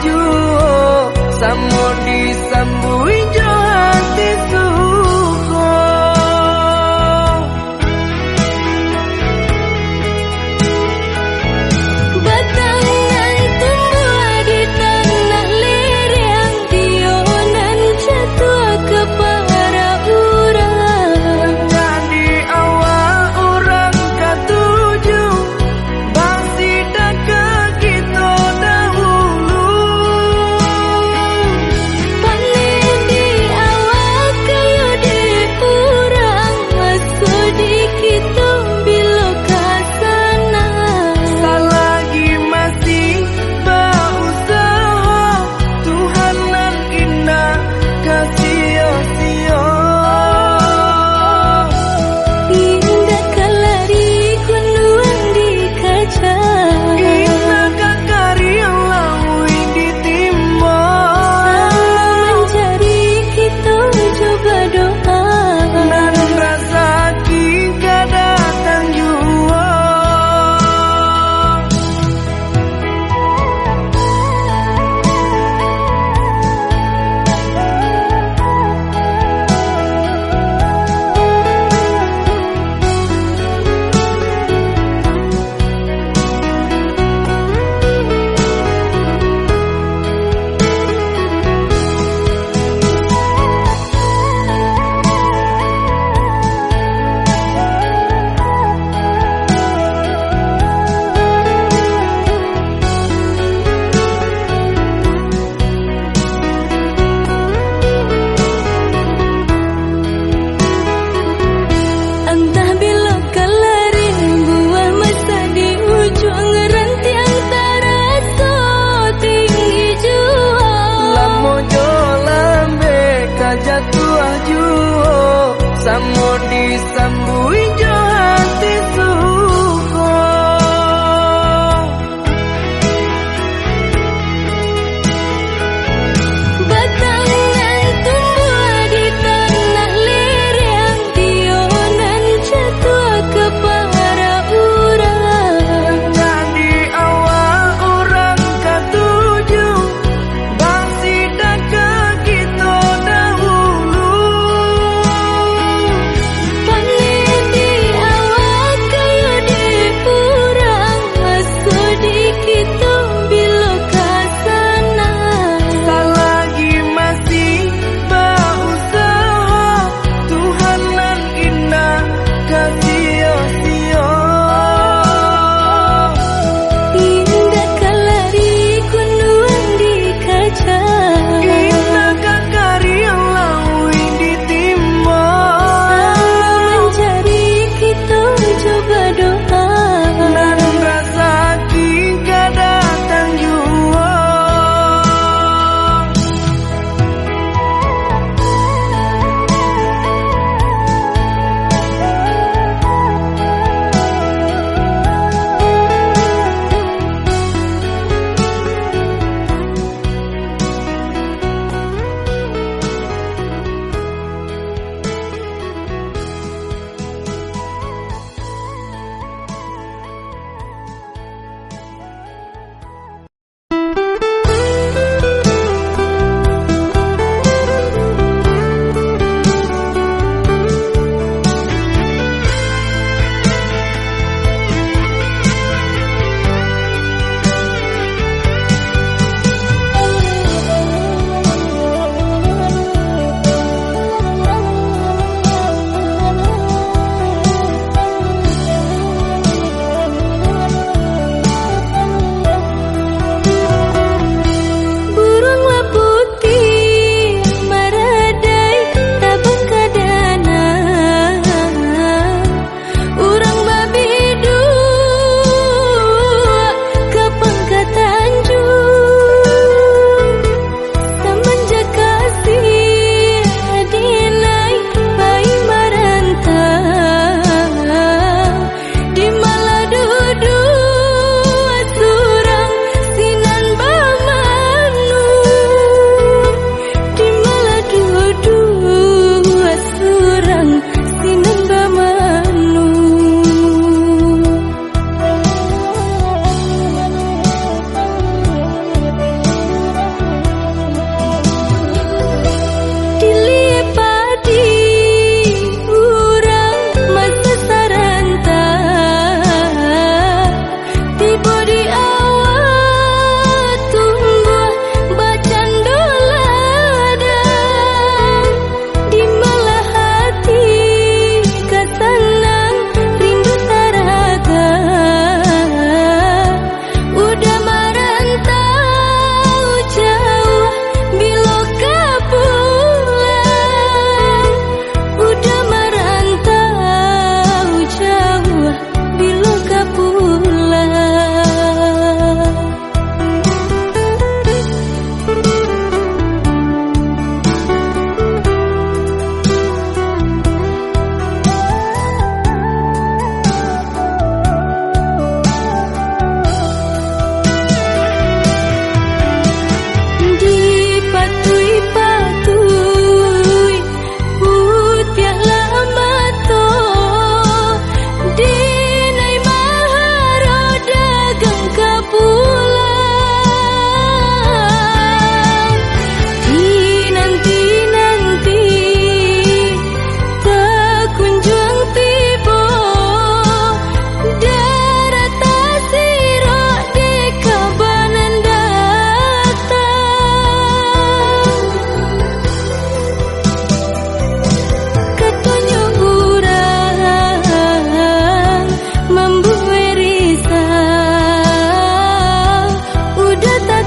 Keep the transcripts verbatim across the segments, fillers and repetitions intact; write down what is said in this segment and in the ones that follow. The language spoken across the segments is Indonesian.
tuju samo disambui jo hati suko batang nan tumbuh di tanah lereng tionan jatuh ke para urang jadi awal orang katuju bangsi dah ke kita dahulu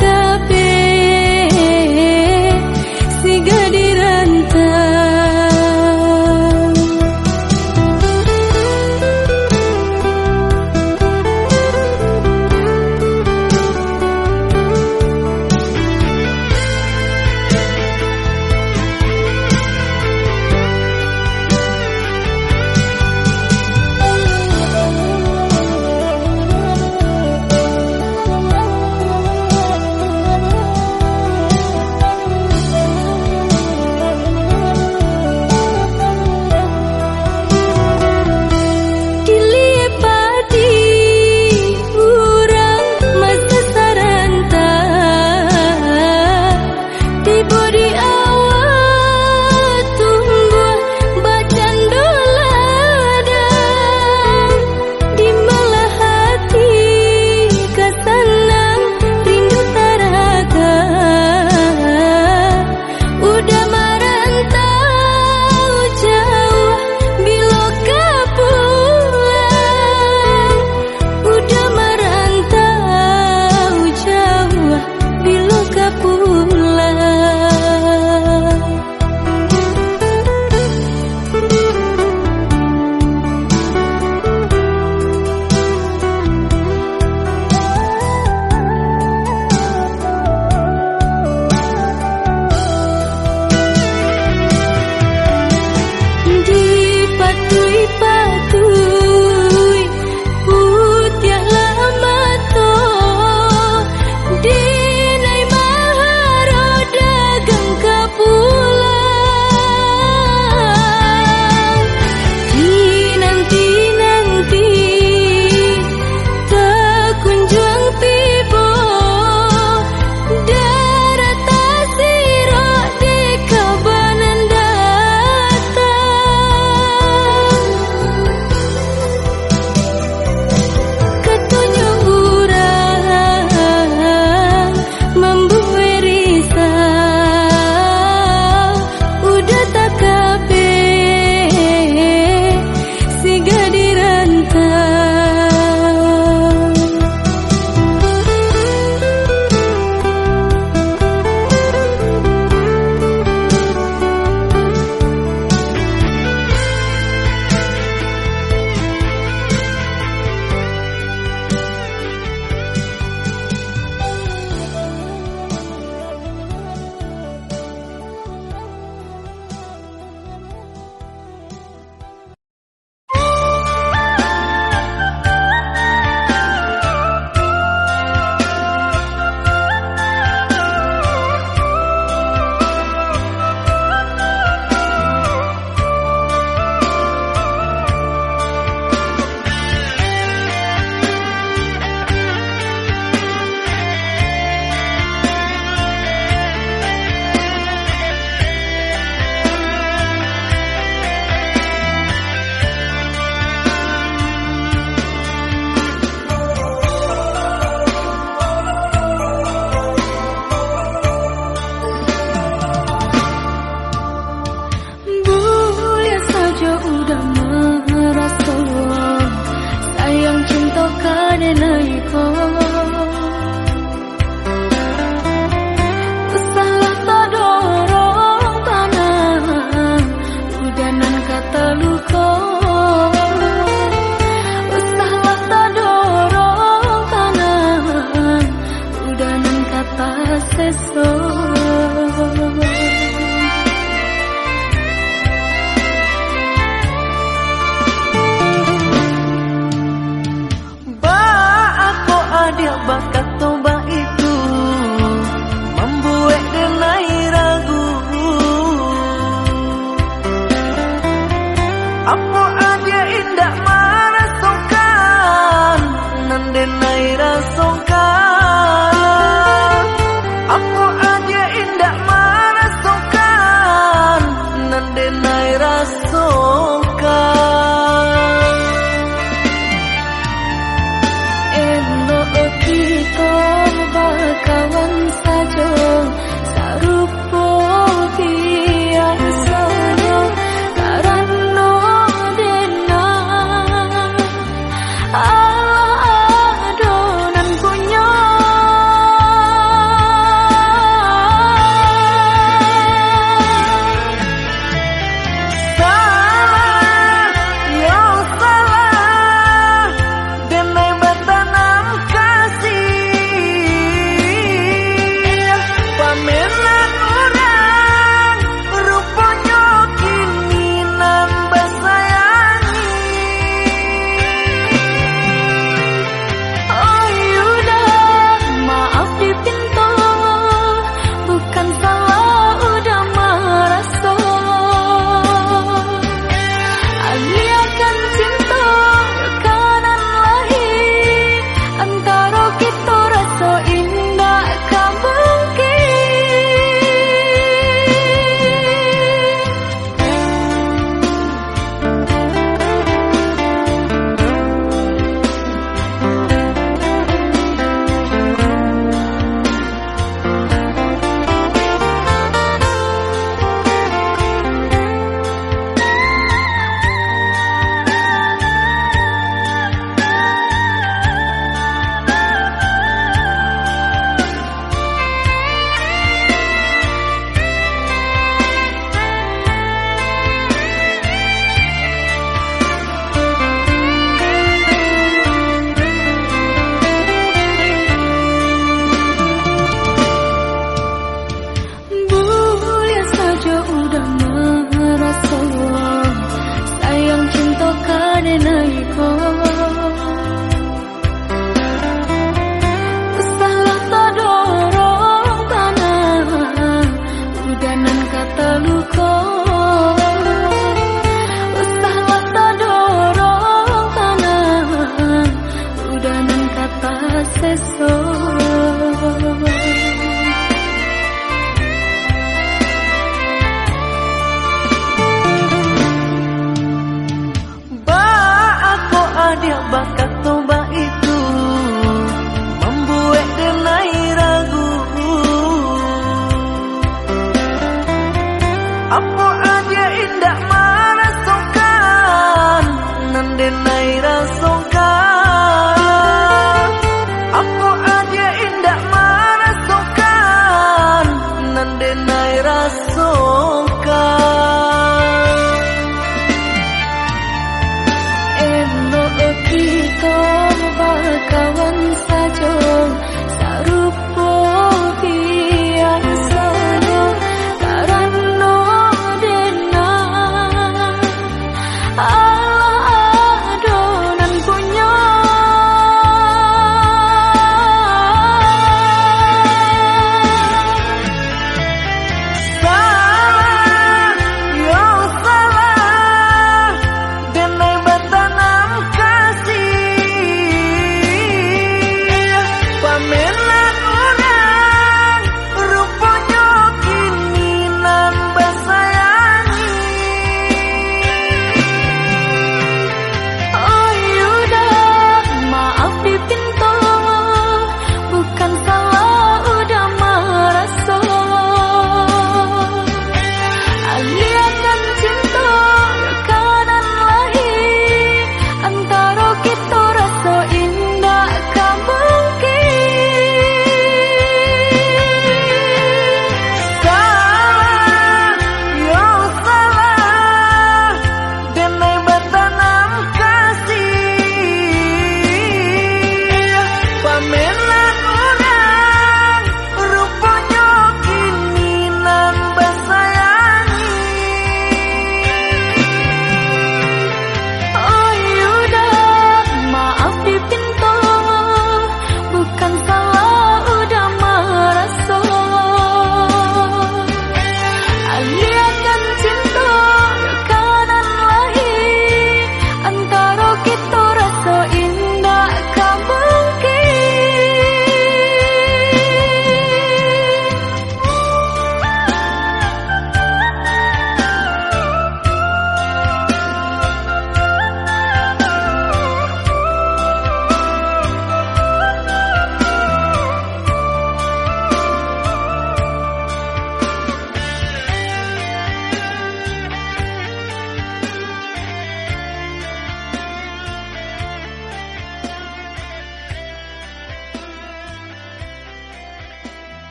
Aku aja indah marah sok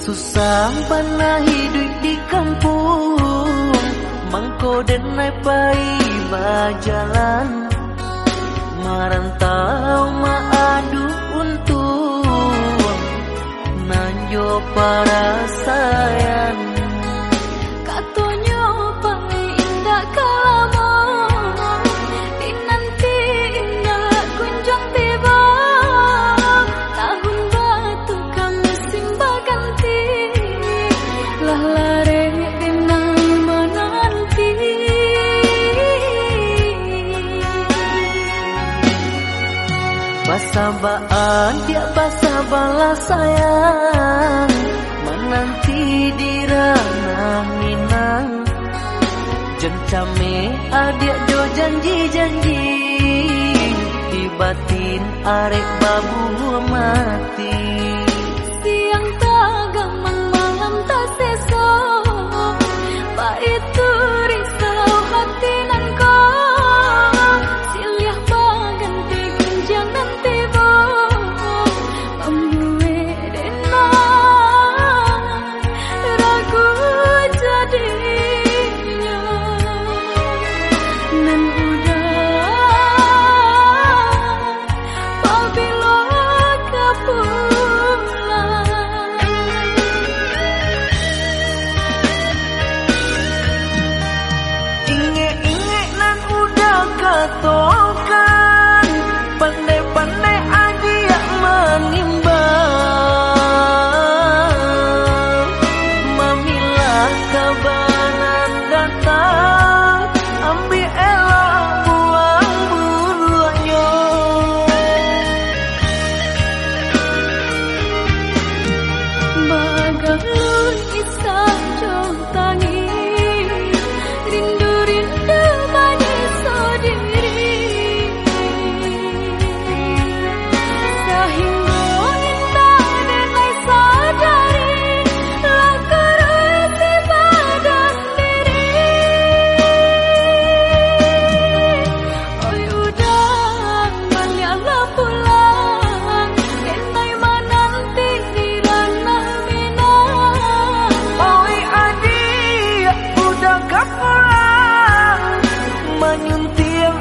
susah pernah hidup di kampung, mangko denai pai berjalan, merantau maadu untung, nanjo para sayang. Katonyo pai indah kalamo, dinanti indah kunjung tiba, tahun batu kami simba ganti, lah lare denai menanti. Basabaan dia basa balas sayang, menanti di ranah Minang, jencame adik jo janji-janji, di batin arek babu mati. Siang tagamang malam tak seso, pak itu risau hati nan kau, silih baganti kunjang nanti bo, pembuwe dena ragu jadinya, nan udah pabilo kapulang. Inge-inge nan udah katokan, pandai-pandai adia menimbang, mamilah kabanan datang, ambil elok buang buruanyo. Bagalun isah jong tangi, rindu-rindu manis sendiri, sehingga indah denai sadari, lah kerasi badan diri. Oi udah baliklah pulang, denai menanti di ranah Minang. Oi adik, udah gak pulang, menyunting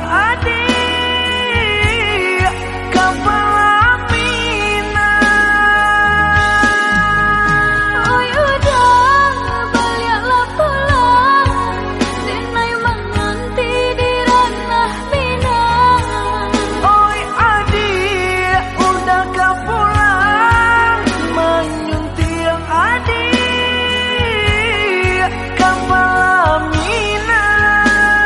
adik, kapal Minang. Oi udah baliklah pulang, denai menanti di ranah Minang. Oi adik, udah gak pulang, menyunting adik, kapal Minang.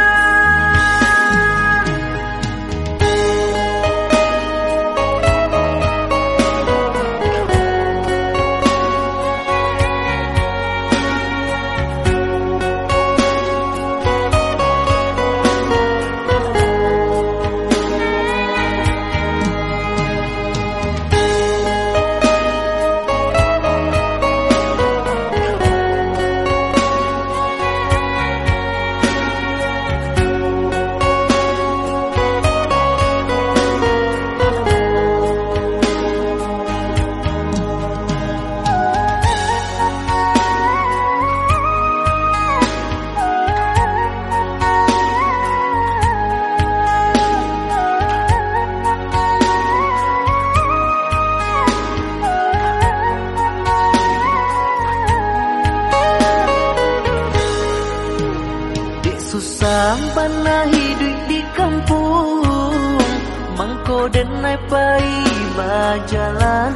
Dek susah pernah hidup di kampung, mangko denai pai berjalan,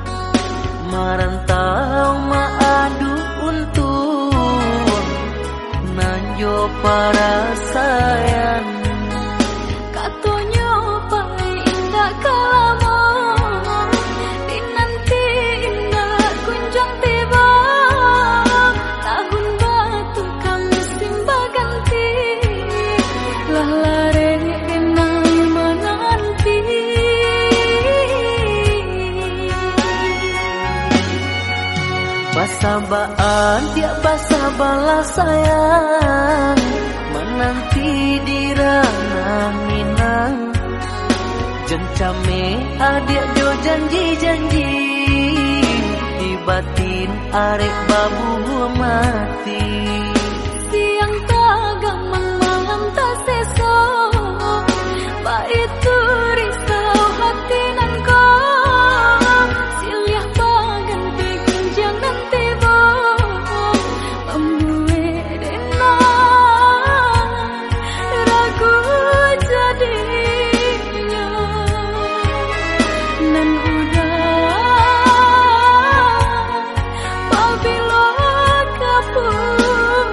merantau maadu untung, nanjo para sayang. Katonyo pai indah kalamo, dinanti indah kunjung tiba, tahun batu kami simba ganti, lah lare denai menanti. Basabaan dia basa balas sayang, menanti di ranah Minang, jencame adik jo janji-janji, di batin arek babu mati. Siang tagamang malam tak seso, itu risau hati nan kau. Silih paganti kunjang nanti bo membuat enak ragu jadinya. Nan udah pabilo kapur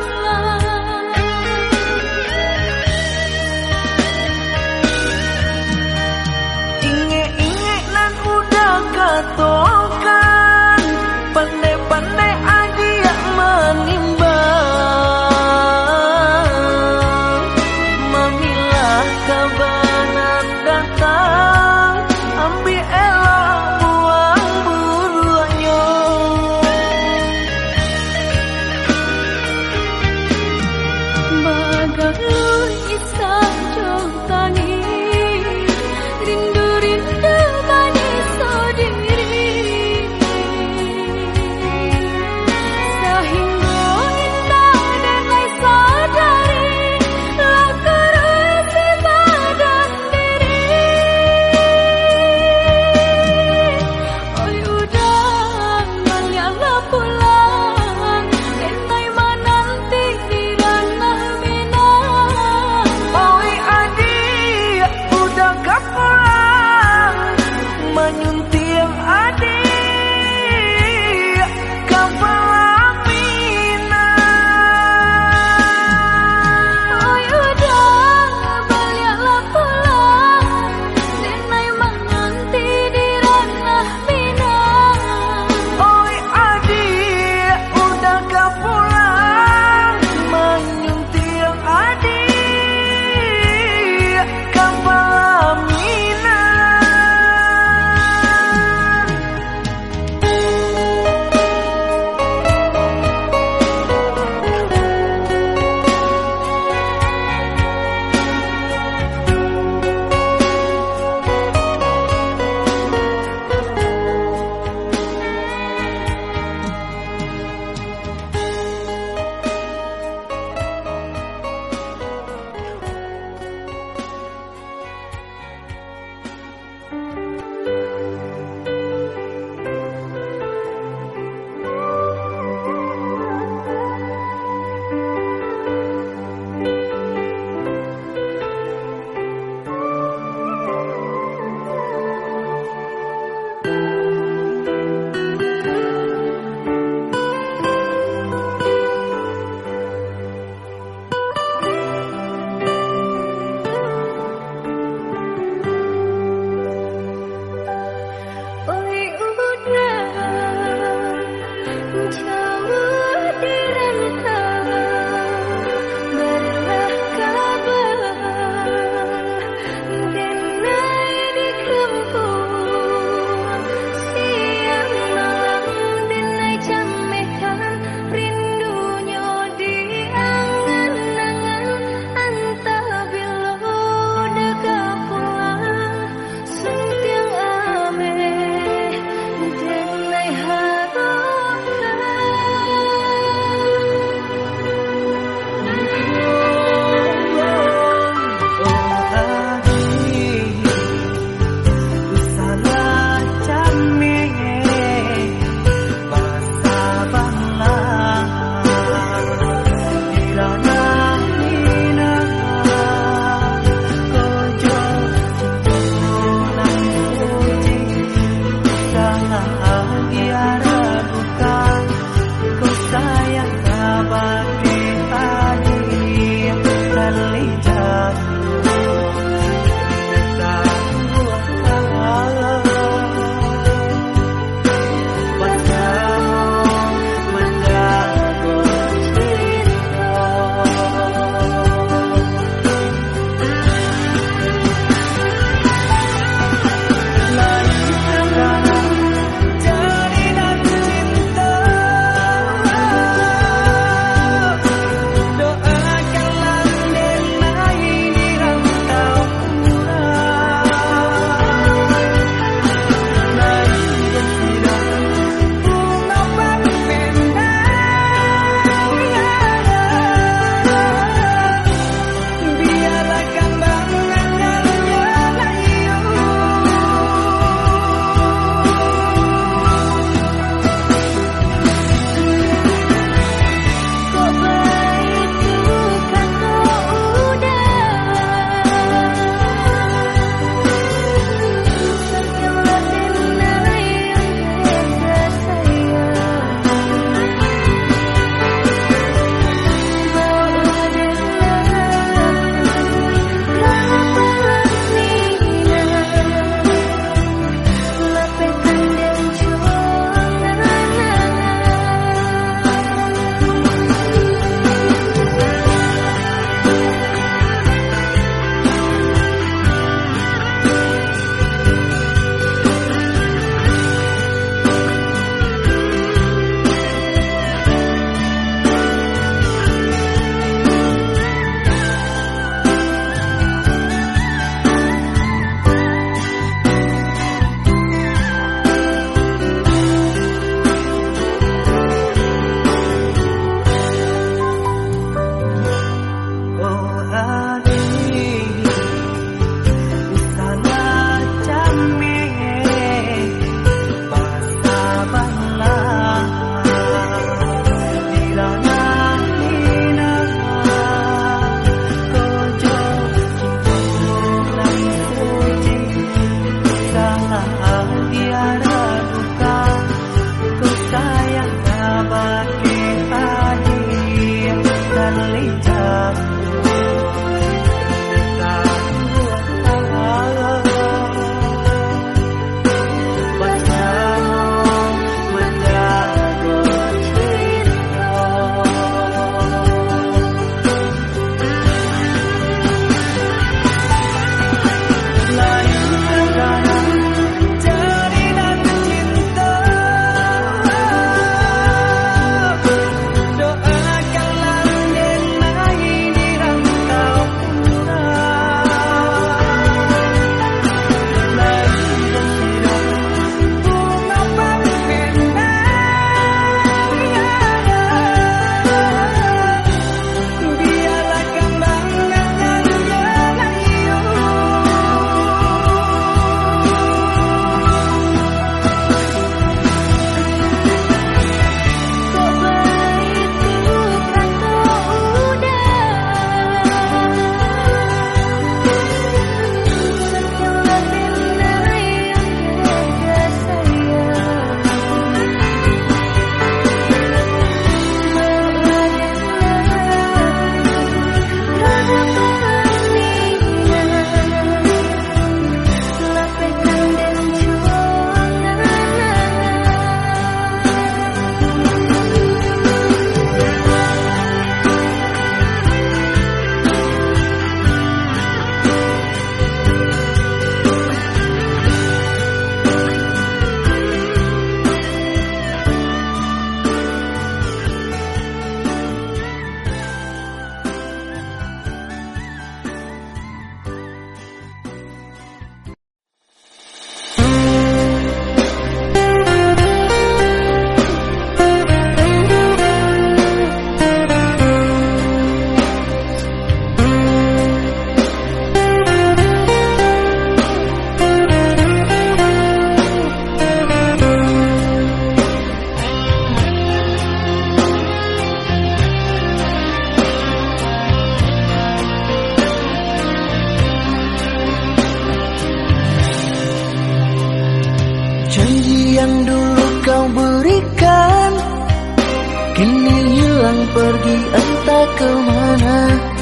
pergi entah kemana.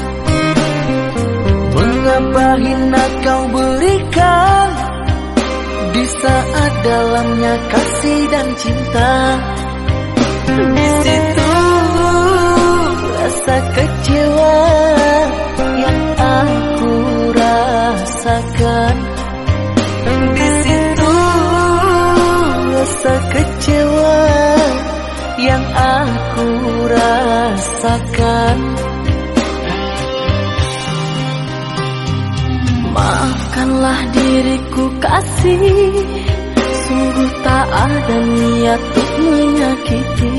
Mengapa hina kau berikan di saat dalamnya kasih dan cinta. Di situ rasa kecewa yang aku rasakan. Di situ rasa kecewa yang aku rasakan. Maafkanlah diriku kasih, sungguh tak ada niat untuk menyakiti.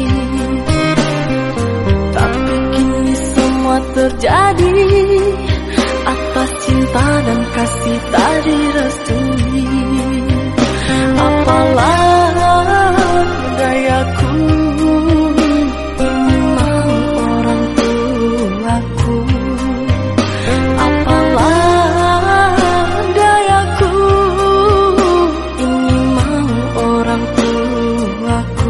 Tapi kini semua terjadi atas cinta dan kasih tak direstui. Apalah dayaku, ini mau orang tuaku. Apalah dayaku, ini mau orang tuaku.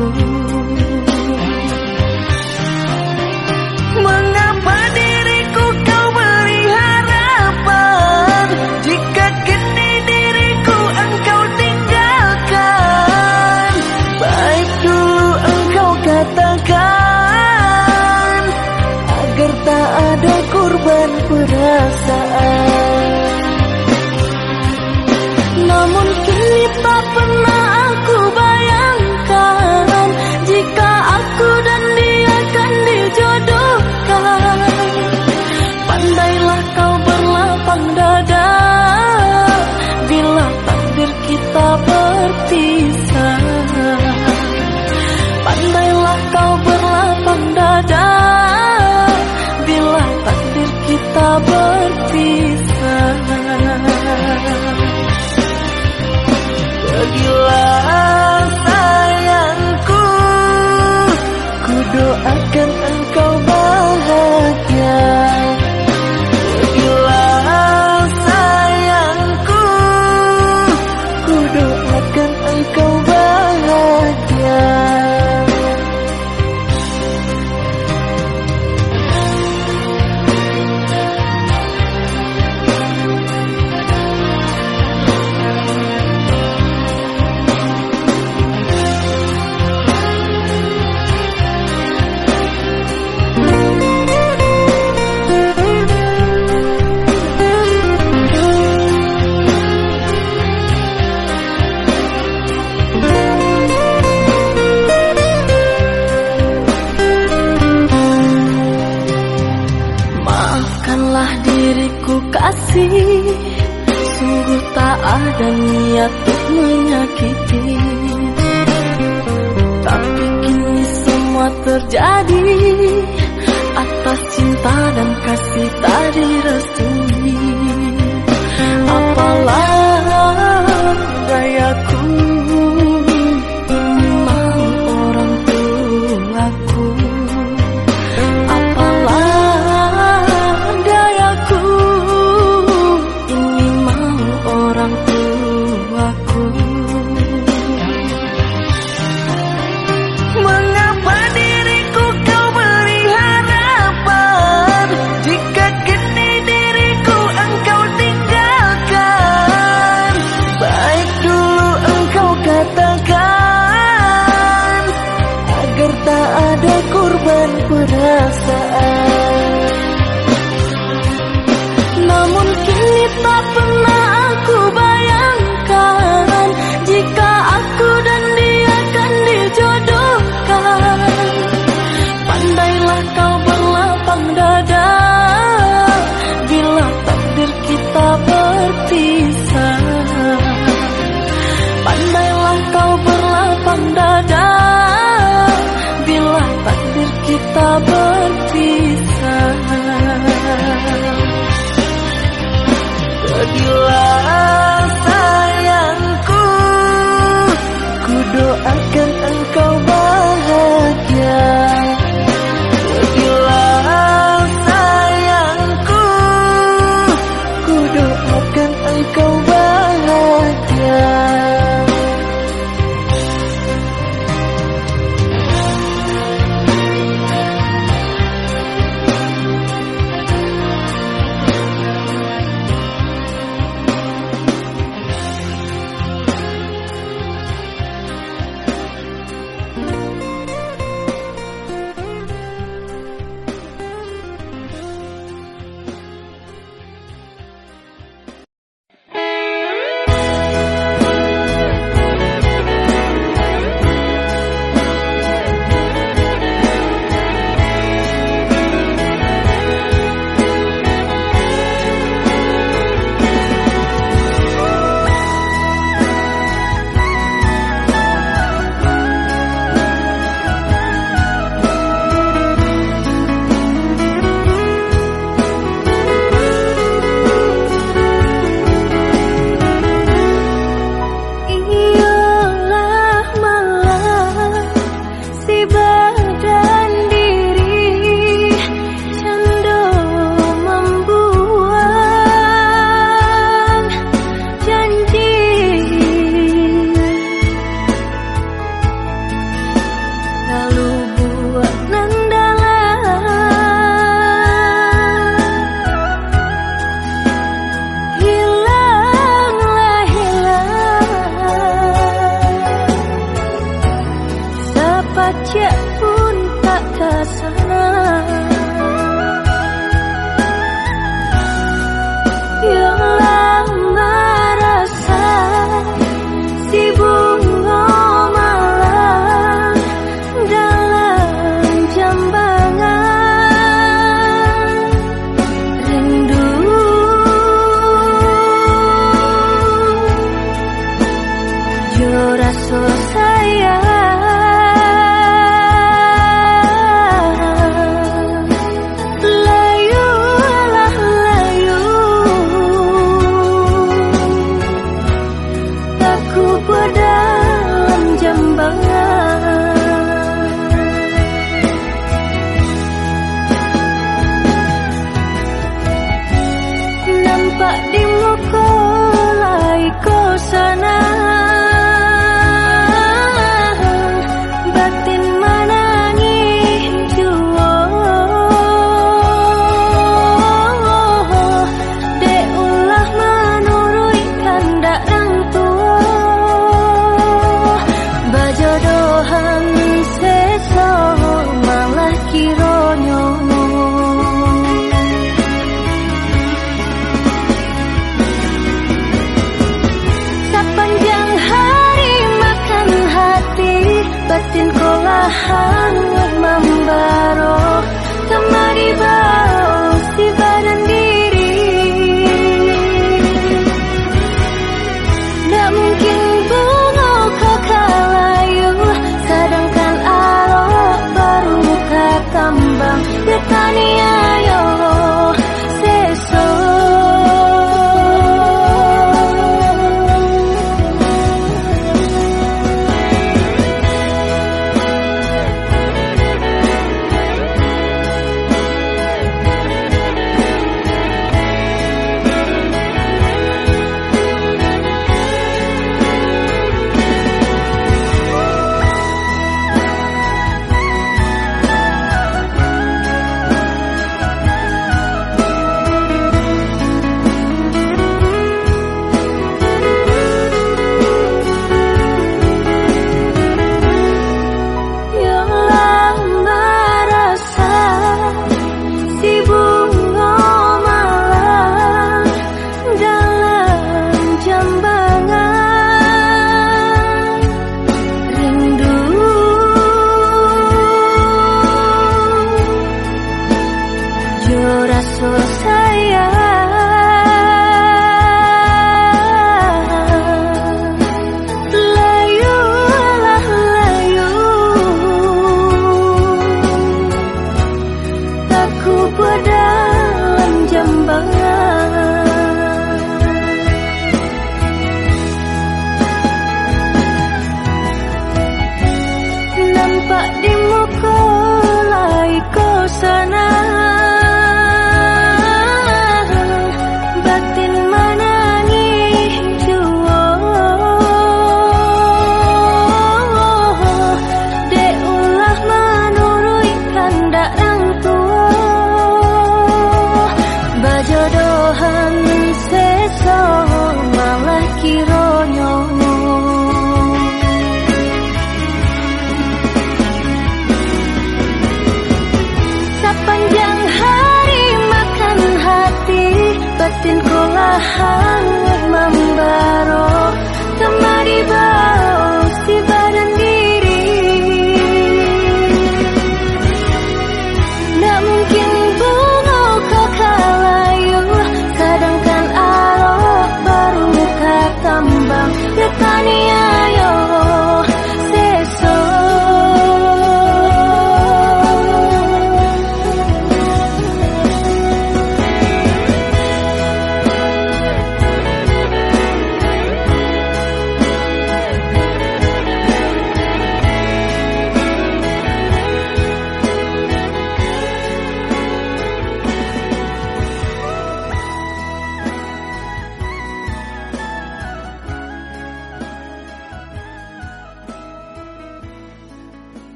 Mengapa diriku kau beri harapan, jika kini diriku engkau tinggalkan. Baik dulu engkau katakan, agar tak ada korban perasaan. Namun kini tak pernah aku bayangkan, jika aku dan dia akan dijodohkan. Pandailah kau berlapang dada, bila takdir kita berpisah. Pandailah kau berlapang dada, bila takdir kita berpisah. Pergilah sayangku, ku doakan engkau bahagia. Pergilah sayangku, ku doakan engkau bahagia. Maafkanlah diriku kasih, sungguh tak ada niat untuk menyakiti. Tapi kini semua terjadi atas cinta dan kasih tak direstui. Apalah dayaku, ini mau orang tuaku. Apalah dayaku, ini mau orang tuaku. Mengapa diriku kau beri harapan, jika kini diriku engkau tinggalkan. Baik dulu engkau katakan, agar tak ada korban perasaan. Namun kini tak pernah aku bayangkan, jika aku dan dia akan dijodohkan. Pandailah kau berlapang dada, bila takdir kita berpisah. Pandailah kau berlapang dada, bila takdir kita berpisah. Pergi tak kesana. Yang lama rasa si bunga malam dalam jambangan rindu. Jo rasa sayang dalam jambangan. Nampak di muka laiku sana, batin menangis jua. Dek ulah menurut kandak orang tua, bajodohan seso malah kironyo. Sepanjang hari makan hati, batin kolah hangat membaro. Kemari bau si badan diri, tak mungkin bunga kau kalayu, sedangkan arok baru muka kambang. Detani ayo seso. Rasa sayang layu lah layu, aku dalam jambangan. Nampak di muka laiku sana, batin menangis jua. Dek ulah menurut kandak orang tua, bajodohan seso malah kironyo. Sepanjang hari makan hati, batin kolah hangat membaro. Kemari bau si badan diri, tak mungkin bunga kau kalayu, sedangkan arok baru muka kambang. Detani ayo seso.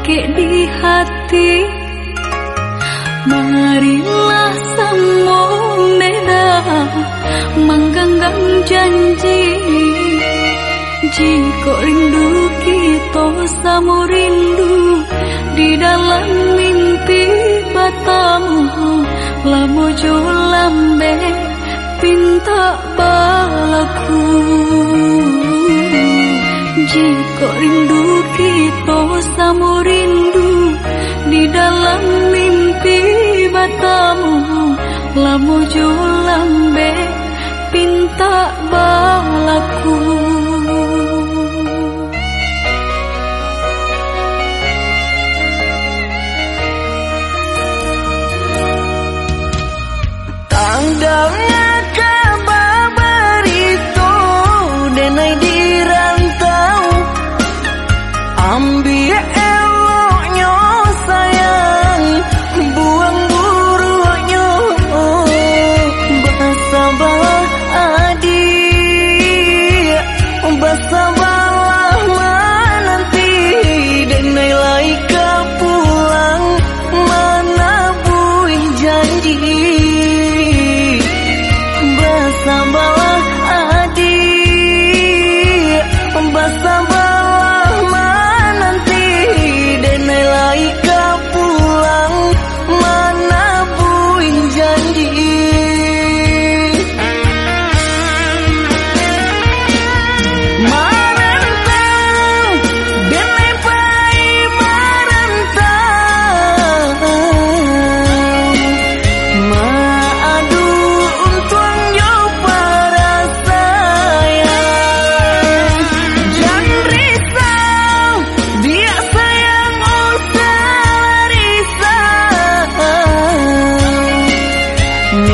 sakit di hati. Marilah sambung beda menggenggam janji. Jika rindu kita sama rindu di dalam mimpi batamu, lamu jo lambe pinta balaku. Jika rindu kita sama rindu di dalam mimpi batamu, lamu jo lambe pinta balaku. Tandangnya kabar berito denai di rantau, ambil eloknya sayang, buang buruknya. Bersabarlah adik, bersabarlah menanti, denai laika pulang mana buih janji. Bersabarlah adik, bersabarlah menanti, denai laika pulang mana buih janji. Marantau, denai pai marantau, maadu untuang yo para sayang. Jangan risau, dia sayang usah risau.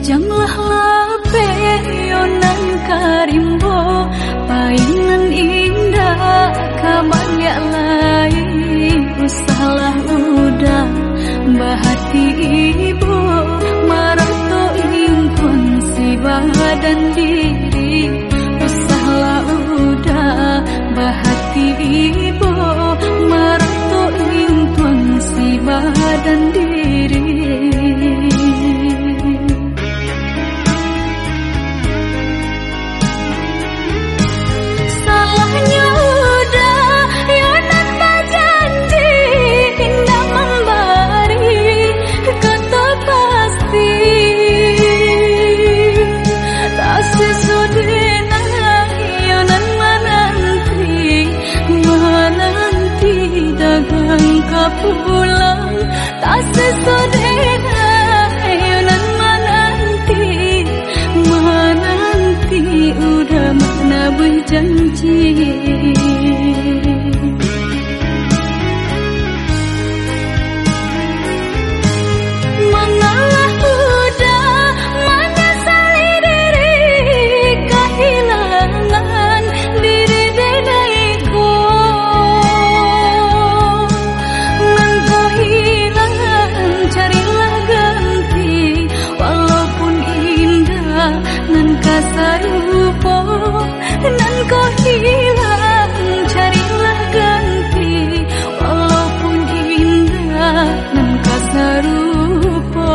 Kijanglah lape yonan karimbo, painan indah kabaya lain. Usahlah udah bahati ibu, marato impun si badan diri. Usahlah udah bahati ibu, marato impun si badan diri. Pulang tak sesudahnya ayunan menanti, menanti udah mana berjanji. Mengalah udah menyesali diri, kehilangan diri denaiku. Carilah ganti, walaupun indah nan kasarupo, nan kau hilang. Carilah ganti, walaupun indah nan kasarupo.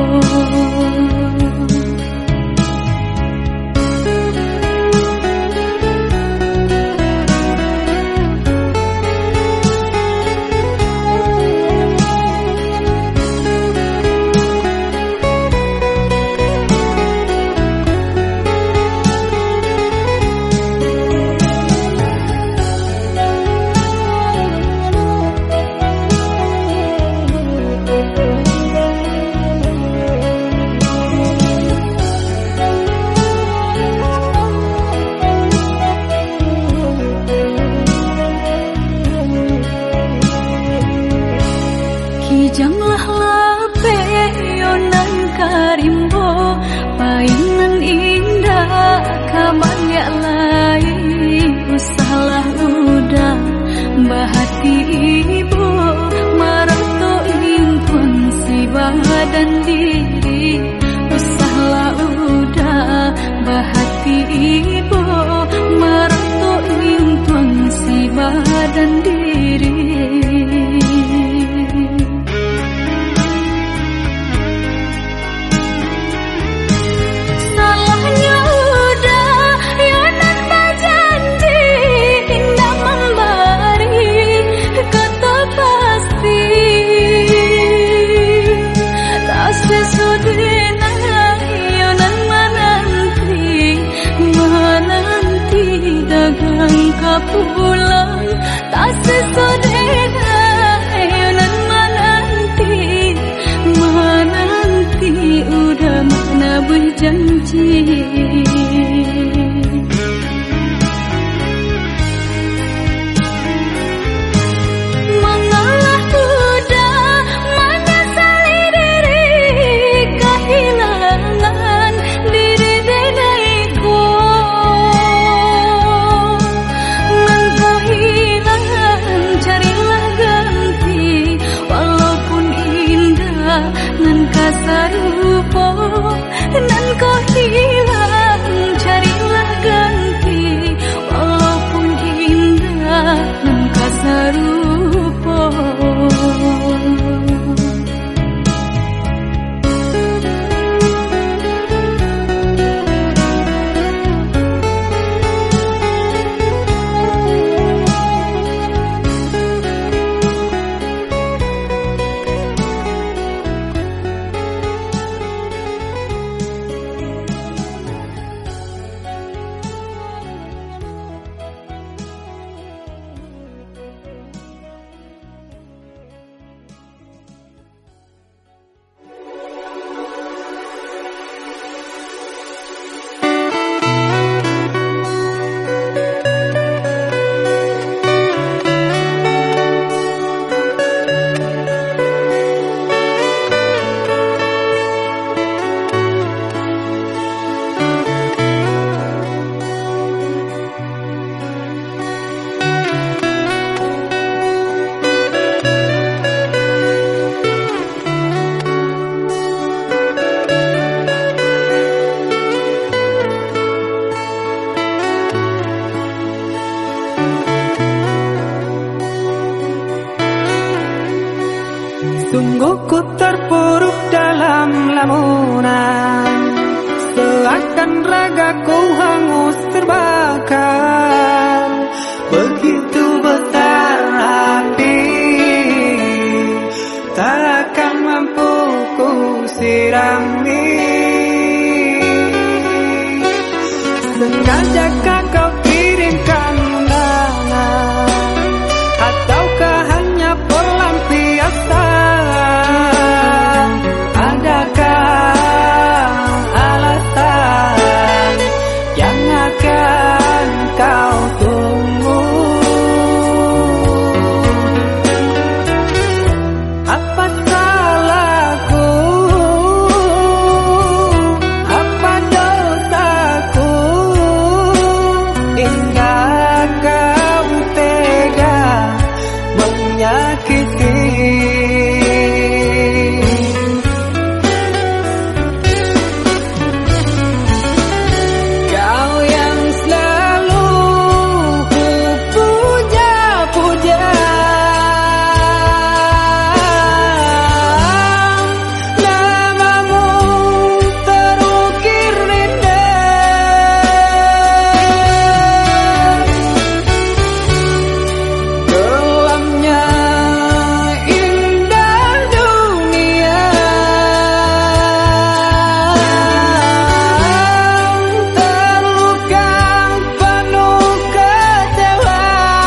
Kijanglah lape yonan karimbo, painan indah kabaya lain. Usahlah udah bahati ibu, marato impun si badan diri. Usahlah udah bahati ibu, marato impun si badan diri. Pulang tak sesudahnya ayunan menanti, menanti udah mana berjanji. Mengalah udah menyesali diri, kehilangan diri denaiku. Carilah ganti, walaupun indah nan kasarupo, nan kau hilang. Carilah ganti, walaupun indah nan kasarupo. sirami. Sengajakah kau kirimkan undangan, ataukah hanya pelampiasan? Adakah alasan yang akan kau tunggu? Apa salahku? Apa dosaku? Hingga kau tega menyakiti. Kau yang selalu ku puja-puja, namamu terukir indah. Kelamnya indah dunia, terluka penuh kecewa.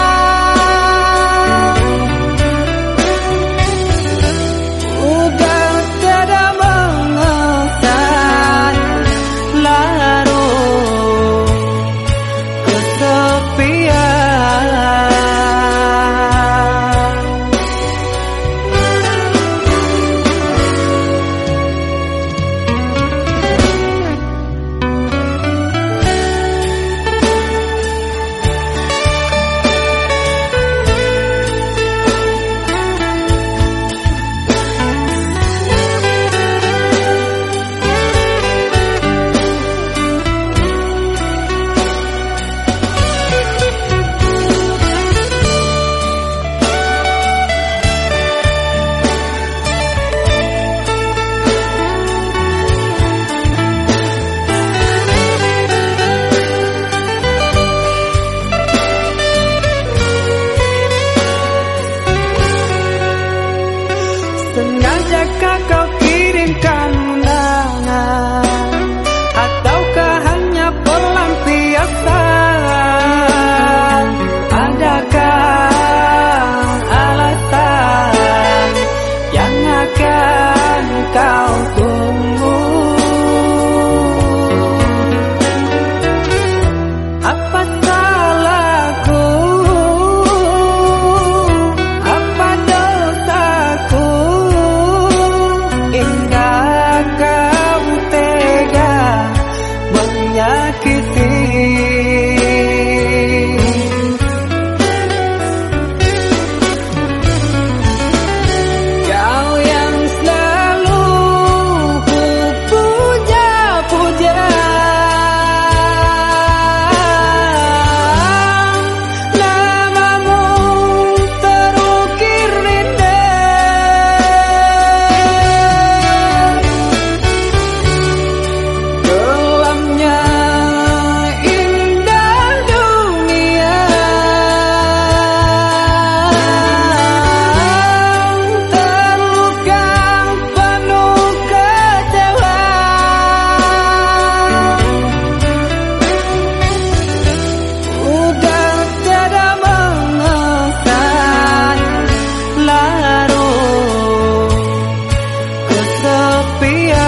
Udah tiada mengesan, larut kesepian. Sengajakah kau kirimkan undangan, ataukah hanya pelampiasan? Adakah alasan yang akan kau tunggu? Apa salahku? Apa dosaku? Hingga kau tega menyakiti. Kau yang selalu ku puja-puja, namamu terukir indah. Kelamnya indah dunia, terluka penuh kecewa. Udah tiada mengesan, larut kesepian.